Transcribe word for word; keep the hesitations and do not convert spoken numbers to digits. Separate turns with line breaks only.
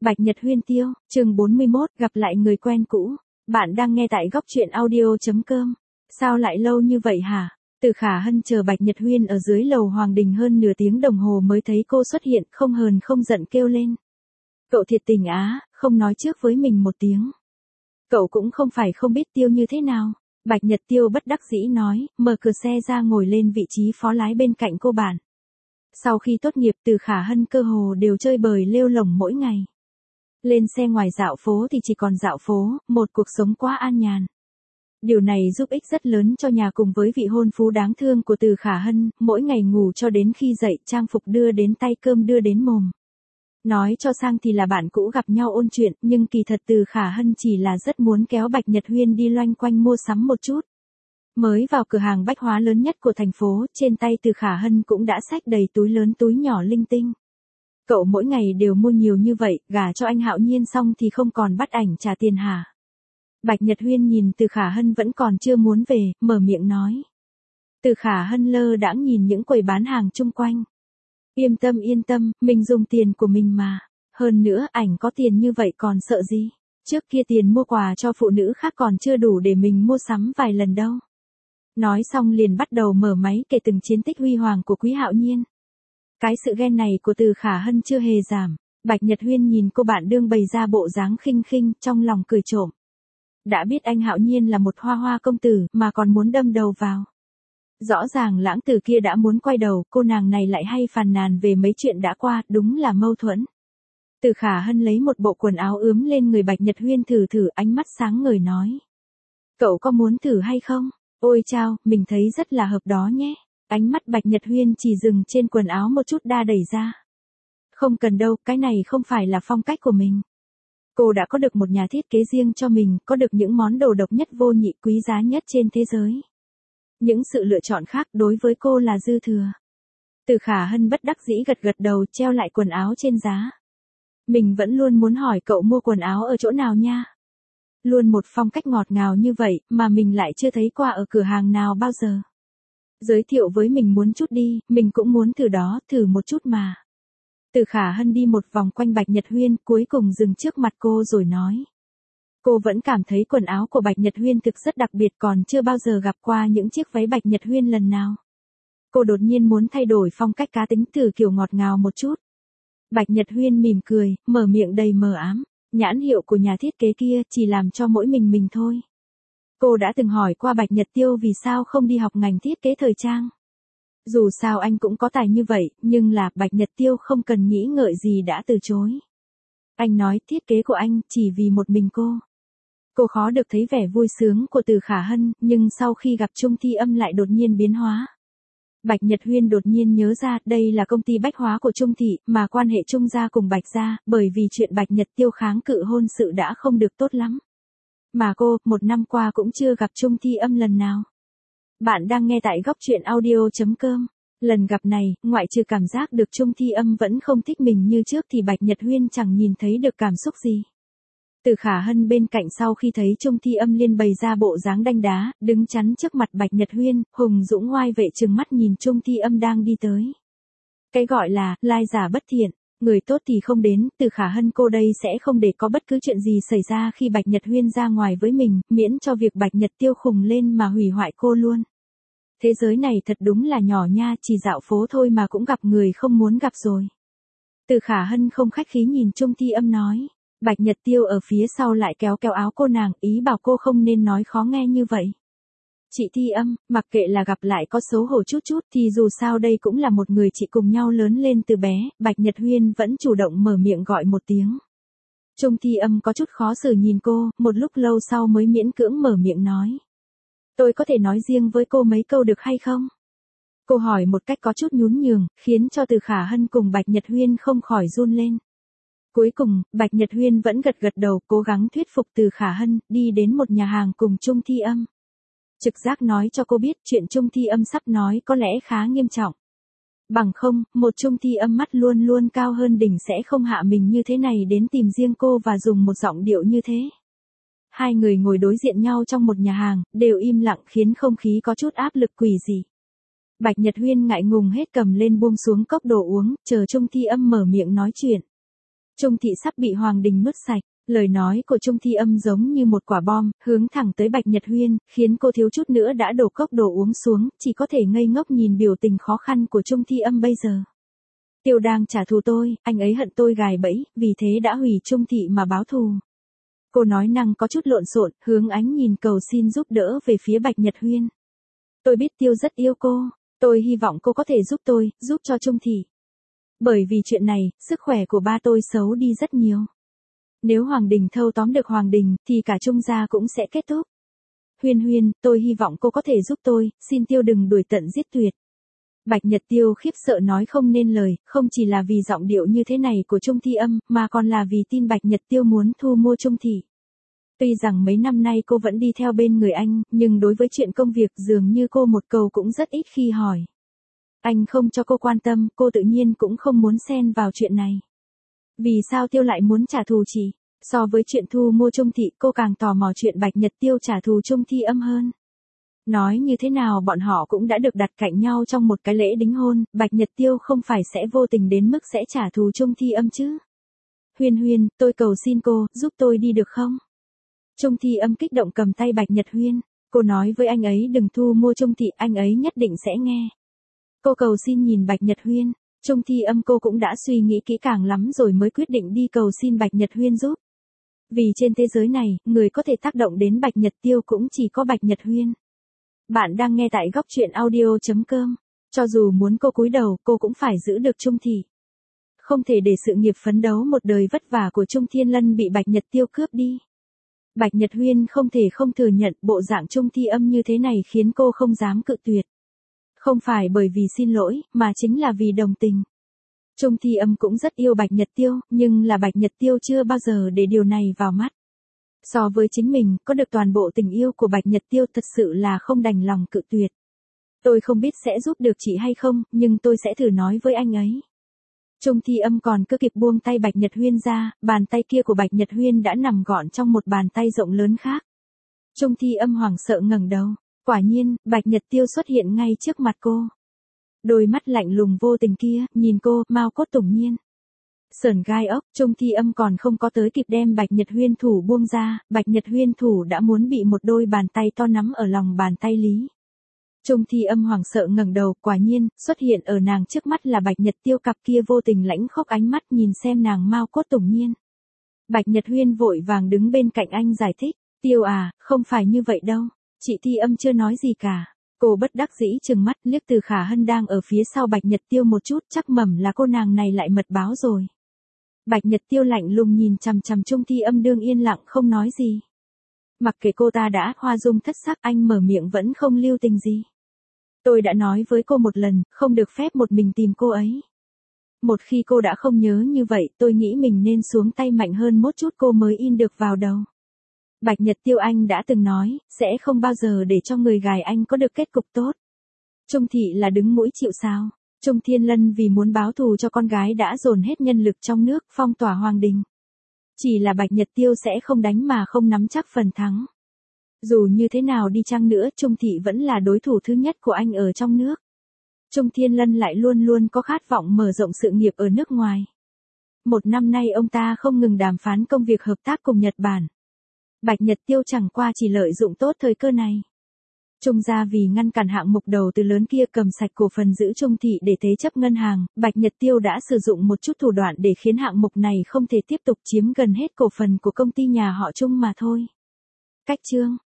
Bạch Nhật Huyên Tiêu, chương bốn mươi mốt, gặp lại người quen cũ. Bạn đang nghe tại góc truyện audio chấm com. Sao lại lâu như vậy hả? Từ Khả Hân chờ Bạch Nhật Huyên ở dưới lầu Hoàng Đình hơn nửa tiếng đồng hồ mới thấy cô xuất hiện, không hờn không giận kêu lên. Cậu thiệt tình á, không nói trước với mình một tiếng. Cậu cũng không phải không biết Tiêu như thế nào. Bạch Nhật Tiêu bất đắc dĩ nói, mở cửa xe ra ngồi lên vị trí phó lái bên cạnh cô bạn. Sau khi tốt nghiệp Từ Khả Hân cơ hồ đều chơi bời lêu lổng mỗi ngày. Lên xe ngoài dạo phố thì chỉ còn dạo phố, một cuộc sống quá an nhàn. Điều này giúp ích rất lớn cho nhà cùng với vị hôn phu đáng thương của Từ Khả Hân, mỗi ngày ngủ cho đến khi dậy, trang phục đưa đến tay, cơm đưa đến mồm. Nói cho sang thì là bạn cũ gặp nhau ôn chuyện, nhưng kỳ thật Từ Khả Hân chỉ là rất muốn kéo Bạch Nhật Huyên đi loanh quanh mua sắm một chút. Mới vào cửa hàng bách hóa lớn nhất của thành phố, trên tay Từ Khả Hân cũng đã xách đầy túi lớn túi nhỏ linh tinh. Cậu mỗi ngày đều mua nhiều như vậy, gả cho anh Hạo Nhiên xong thì không còn bắt ảnh trả tiền hả? Bạch Nhật Huyên nhìn Từ Khả Hân vẫn còn chưa muốn về, mở miệng nói. Từ Khả Hân lơ đãng nhìn những quầy bán hàng chung quanh. Yên tâm yên tâm, mình dùng tiền của mình mà. Hơn nữa, ảnh có tiền như vậy còn sợ gì? Trước kia tiền mua quà cho phụ nữ khác còn chưa đủ để mình mua sắm vài lần đâu. Nói xong liền bắt đầu mở máy kể từng chiến tích huy hoàng của Quý Hạo Nhiên. Cái sự ghen này của Từ Khả Hân chưa hề giảm. Bạch Nhật Huyên nhìn cô bạn đương bày ra bộ dáng khinh khinh, trong lòng cười trộm. Đã biết anh Hạo Nhiên là một hoa hoa công tử, mà còn muốn đâm đầu vào. Rõ ràng lãng tử kia đã muốn quay đầu, cô nàng này lại hay phàn nàn về mấy chuyện đã qua, đúng là mâu thuẫn. Từ Khả Hân lấy một bộ quần áo ướm lên người Bạch Nhật Huyên thử thử, ánh mắt sáng ngời nói. Cậu có muốn thử hay không? Ôi chao, mình thấy rất là hợp đó nhé. Ánh mắt Bạch Nhật Huyên chỉ dừng trên quần áo một chút đa đẩy ra. Không cần đâu, cái này không phải là phong cách của mình. Cô đã có được một nhà thiết kế riêng cho mình, có được những món đồ độc nhất vô nhị quý giá nhất trên thế giới. Những sự lựa chọn khác đối với cô là dư thừa. Từ Khả Hân bất đắc dĩ gật gật đầu, treo lại quần áo trên giá. Mình vẫn luôn muốn hỏi cậu mua quần áo ở chỗ nào nha. Luôn một phong cách ngọt ngào như vậy, mà mình lại chưa thấy qua ở cửa hàng nào bao giờ. Giới thiệu với mình muốn chút đi, mình cũng muốn thử đó, thử một chút mà. Từ Khả Hân đi một vòng quanh Bạch Nhật Huyên, cuối cùng dừng trước mặt cô rồi nói. Cô vẫn cảm thấy quần áo của Bạch Nhật Huyên thực rất đặc biệt, còn chưa bao giờ gặp qua những chiếc váy Bạch Nhật Huyên lần nào. Cô đột nhiên muốn thay đổi phong cách cá tính từ kiểu ngọt ngào một chút. Bạch Nhật Huyên mỉm cười, mở miệng đầy mờ ám. Nhãn hiệu của nhà thiết kế kia chỉ làm cho mỗi mình mình thôi. Cô đã từng hỏi qua Bạch Nhật Tiêu vì sao không đi học ngành thiết kế thời trang. Dù sao anh cũng có tài như vậy, nhưng là Bạch Nhật Tiêu không cần nghĩ ngợi gì đã từ chối. Anh nói thiết kế của anh chỉ vì một mình cô. Cô khó được thấy vẻ vui sướng của Từ Khả Hân, nhưng sau khi gặp Trung Thi Âm lại đột nhiên biến hóa. Bạch Nhật Huyên đột nhiên nhớ ra đây là công ty bách hóa của Trung Thị, mà quan hệ Trung gia cùng Bạch gia, bởi vì chuyện Bạch Nhật Tiêu kháng cự hôn sự đã không được tốt lắm. Mà cô, một năm qua cũng chưa gặp Trung Thi Âm lần nào. Bạn đang nghe tại góc truyện audio chấm com. Lần gặp này, ngoại trừ cảm giác được Trung Thi Âm vẫn không thích mình như trước thì Bạch Nhật Huyên chẳng nhìn thấy được cảm xúc gì. Từ Khả Hân bên cạnh sau khi thấy Trung Thi Âm liên bày ra bộ dáng đanh đá, đứng chắn trước mặt Bạch Nhật Huyên, hùng dũng ngoai vệ trừng mắt nhìn Trung Thi Âm đang đi tới. Cái gọi là, lai giả bất thiện, người tốt thì không đến, Từ Khả Hân cô đây sẽ không để có bất cứ chuyện gì xảy ra khi Bạch Nhật Huyên ra ngoài với mình, miễn cho việc Bạch Nhật Tiêu khùng lên mà hủy hoại cô luôn. Thế giới này thật đúng là nhỏ nha, chỉ dạo phố thôi mà cũng gặp người không muốn gặp rồi. Từ Khả Hân không khách khí nhìn Trung Thi Âm nói. Bạch Nhật Tiêu ở phía sau lại kéo kéo áo cô nàng, ý bảo cô không nên nói khó nghe như vậy. Chị Thi Âm, mặc kệ là gặp lại có xấu hổ chút chút thì dù sao đây cũng là một người chị cùng nhau lớn lên từ bé, Bạch Nhật Huyên vẫn chủ động mở miệng gọi một tiếng. Trung Thi Âm có chút khó xử nhìn cô, một lúc lâu sau mới miễn cưỡng mở miệng nói. Tôi có thể nói riêng với cô mấy câu được hay không? Cô hỏi một cách có chút nhún nhường, khiến cho Từ Khả Hân cùng Bạch Nhật Huyên không khỏi run lên. Cuối cùng, Bạch Nhật Huyên vẫn gật gật đầu, cố gắng thuyết phục Từ Khả Hân, đi đến một nhà hàng cùng Trung Thi Âm. Trực giác nói cho cô biết chuyện Trung Thi Âm sắp nói có lẽ khá nghiêm trọng. Bằng không, một Trung Thi Âm mắt luôn luôn cao hơn đỉnh sẽ không hạ mình như thế này đến tìm riêng cô và dùng một giọng điệu như thế. Hai người ngồi đối diện nhau trong một nhà hàng, đều im lặng khiến không khí có chút áp lực quỷ dị. Bạch Nhật Huyên ngại ngùng hết cầm lên buông xuống cốc đồ uống, chờ Trung Thi Âm mở miệng nói chuyện. Trung thị sắp bị Hoàng Đình nuốt sạch. Lời nói của Trung Thi Âm giống như một quả bom, hướng thẳng tới Bạch Nhật Huyên, khiến cô thiếu chút nữa đã đổ cốc đồ uống xuống, chỉ có thể ngây ngốc nhìn biểu tình khó khăn của Trung Thi Âm bây giờ. Tiêu đang trả thù tôi, anh ấy hận tôi gài bẫy, vì thế đã hủy Trung thị mà báo thù. Cô nói năng có chút lộn xộn, hướng ánh nhìn cầu xin giúp đỡ về phía Bạch Nhật Huyên. Tôi biết Tiêu rất yêu cô, tôi hy vọng cô có thể giúp tôi, giúp cho Trung thị. Bởi vì chuyện này, sức khỏe của ba tôi xấu đi rất nhiều. Nếu Hoàng Đình thâu tóm được Hoàng Đình, thì cả Trung gia cũng sẽ kết thúc. Huyên Huyên, tôi hy vọng cô có thể giúp tôi, xin Tiêu đừng đuổi tận giết tuyệt. Bạch Nhật Tiêu khiếp sợ nói không nên lời, không chỉ là vì giọng điệu như thế này của Trung Thi Âm, mà còn là vì tin Bạch Nhật Tiêu muốn thu mua Trung thị. Tuy rằng mấy năm nay cô vẫn đi theo bên người anh, nhưng đối với chuyện công việc dường như cô một câu cũng rất ít khi hỏi. Anh không cho cô quan tâm, cô tự nhiên cũng không muốn xen vào chuyện này. Vì sao Tiêu lại muốn trả thù chị? So với chuyện thu mua Trung thị, cô càng tò mò chuyện Bạch Nhật Tiêu trả thù Trung Thi Âm hơn. Nói như thế nào bọn họ cũng đã được đặt cạnh nhau trong một cái lễ đính hôn, Bạch Nhật Tiêu không phải sẽ vô tình đến mức sẽ trả thù Trung Thi Âm chứ. Huyên Huyên, tôi cầu xin cô, giúp tôi đi được không? Trung Thi Âm kích động cầm tay Bạch Nhật Huyên, cô nói với anh ấy đừng thu mua Trung thị, anh ấy nhất định sẽ nghe. Cô cầu xin nhìn Bạch Nhật Huyên, Trung Thi Âm cô cũng đã suy nghĩ kỹ càng lắm rồi mới quyết định đi cầu xin Bạch Nhật Huyên giúp. Vì trên thế giới này, người có thể tác động đến Bạch Nhật Tiêu cũng chỉ có Bạch Nhật Huyên. Bạn đang nghe tại góc truyện audio chấm com. Cho dù muốn cô cúi đầu, cô cũng phải giữ được Trung thị. Không thể để sự nghiệp phấn đấu một đời vất vả của Trung Thiên Lân bị Bạch Nhật Tiêu cướp đi. Bạch Nhật Huyên không thể không thừa nhận bộ dạng Trung Thi Âm như thế này khiến cô không dám cự tuyệt. Không phải bởi vì xin lỗi, mà chính là vì đồng tình. Trung Thi Âm cũng rất yêu Bạch Nhật Tiêu, nhưng là Bạch Nhật Tiêu chưa bao giờ để điều này vào mắt. So với chính mình, có được toàn bộ tình yêu của Bạch Nhật Tiêu thật sự là không đành lòng cự tuyệt. Tôi không biết sẽ giúp được chị hay không, nhưng tôi sẽ thử nói với anh ấy. Trung Thi Âm còn chưa kịp buông tay Bạch Nhật Huyên ra, bàn tay kia của Bạch Nhật Huyên đã nằm gọn trong một bàn tay rộng lớn khác. Trung Thi Âm hoảng sợ ngẩng đầu, quả nhiên, Bạch Nhật Tiêu xuất hiện ngay trước mặt cô. Đôi mắt lạnh lùng vô tình kia, nhìn cô, Mao cốt tủng nhiên. Sởn gai ốc, Trung Thi Âm còn không có tới kịp đem Bạch Nhật Huyên thủ buông ra, Bạch Nhật Huyên thủ đã muốn bị một đôi bàn tay to nắm ở lòng bàn tay lý. Trung Thi Âm hoảng sợ ngẩng đầu, quả nhiên, xuất hiện ở nàng trước mắt là Bạch Nhật Tiêu, cặp kia vô tình lãnh khốc ánh mắt nhìn xem nàng Mao cốt tủng nhiên. Bạch Nhật Huyên vội vàng đứng bên cạnh anh giải thích, Tiêu à, không phải như vậy đâu, chị Thi Âm chưa nói gì cả. Cô bất đắc dĩ trừng mắt liếc Từ Khả Hân đang ở phía sau Bạch Nhật Tiêu một chút, chắc mẩm là cô nàng này lại mật báo rồi. Bạch Nhật Tiêu lạnh lùng nhìn chằm chằm Trung Thi Âm đương yên lặng không nói gì. Mặc kệ cô ta đã hoa dung thất sắc, anh mở miệng vẫn không lưu tình gì. Tôi đã nói với cô một lần, không được phép một mình tìm cô ấy. Một khi cô đã không nhớ như vậy, tôi nghĩ mình nên xuống tay mạnh hơn một chút cô mới in được vào đầu. Bạch Nhật Tiêu, anh đã từng nói, sẽ không bao giờ để cho người gài anh có được kết cục tốt. Trung thị là đứng mũi chịu sào. Trung Thiên Lân vì muốn báo thù cho con gái đã dồn hết nhân lực trong nước, phong tỏa Hoàng Đình. Chỉ là Bạch Nhật Tiêu sẽ không đánh mà không nắm chắc phần thắng. Dù như thế nào đi chăng nữa, Trung thị vẫn là đối thủ thứ nhất của anh ở trong nước. Trung Thiên Lân lại luôn luôn có khát vọng mở rộng sự nghiệp ở nước ngoài. Một năm nay ông ta không ngừng đàm phán công việc hợp tác cùng Nhật Bản. Bạch Nhật Tiêu chẳng qua chỉ lợi dụng tốt thời cơ này. Trung gia vì ngăn cản hạng mục đầu tư lớn kia cầm sạch cổ phần giữ Trung thị để thế chấp ngân hàng, Bạch Nhật Tiêu đã sử dụng một chút thủ đoạn để khiến hạng mục này không thể tiếp tục chiếm gần hết cổ phần của công ty nhà họ Trung mà thôi. Cách chương